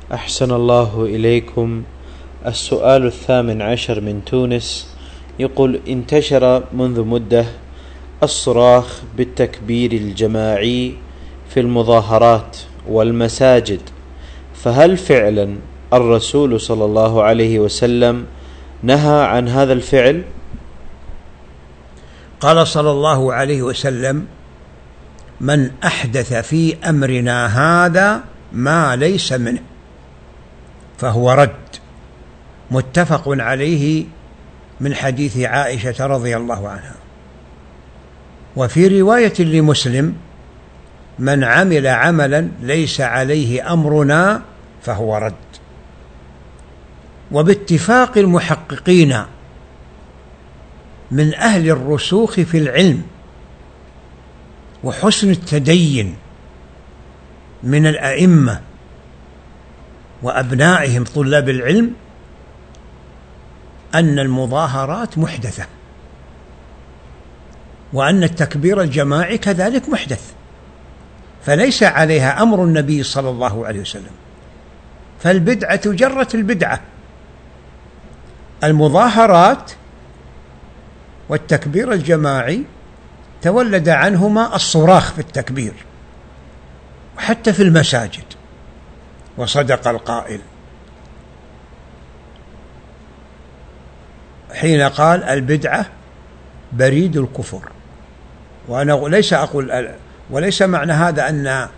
أحسن الله إليكم. السؤال 18 من تونس يقول: انتشر منذ مدة الصراخ بالتكبير الجماعي في المظاهرات والمساجد، فهل فعلا الرسول صلى الله عليه وسلم نهى عن هذا الفعل؟ قال صلى الله عليه وسلم: من أحدث في أمرنا هذا ما ليس منه فهو رد. متفق عليه من حديث عائشة رضي الله عنها. وفي رواية لمسلم: من عمل عملا ليس عليه أمرنا فهو رد. وباتفاق المحققين من أهل الرسوخ في العلم وحسن التدين من الأئمة وأبنائهم طلاب العلم أن المظاهرات محدثة، وأن التكبير الجماعي كذلك محدث، فليس عليها أمر النبي صلى الله عليه وسلم، فالبدعة جرت البدعة. المظاهرات والتكبير الجماعي تولد عنهما الصراخ في التكبير وحتى في المساجد. وصدق القائل حين قال: البدعة بريد الكفر. وأنا ليس أقول، وليس معنى هذا أن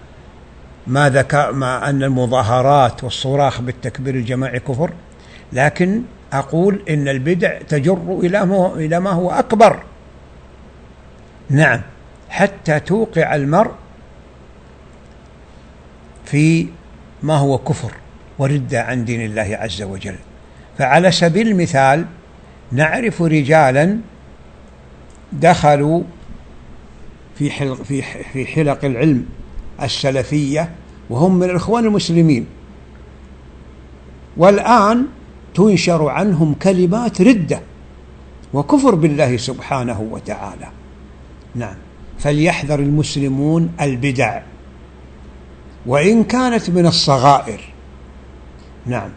أن المظاهرات والصراخ بالتكبير الجماعي كفر، لكن أقول إن البدع تجر إلى ما هو أكبر. نعم، حتى توقع المرء في ما هو كفر وردة عن دين الله عز وجل. فعلى سبيل المثال نعرف رجالا دخلوا في حلق العلم السلفية وهم من الإخوان المسلمين، والآن تنشر عنهم كلمات ردة وكفر بالله سبحانه وتعالى. نعم، فليحذر المسلمون البدع وإن كانت من الصغائر. نعم.